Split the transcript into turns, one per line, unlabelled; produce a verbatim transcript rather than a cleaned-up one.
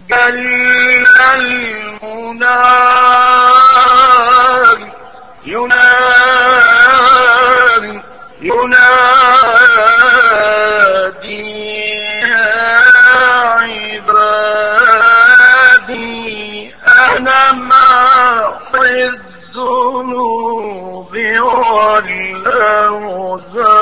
جل المنادي ينادي ينادي يا عبادي أنا محو الذنوب والأوزار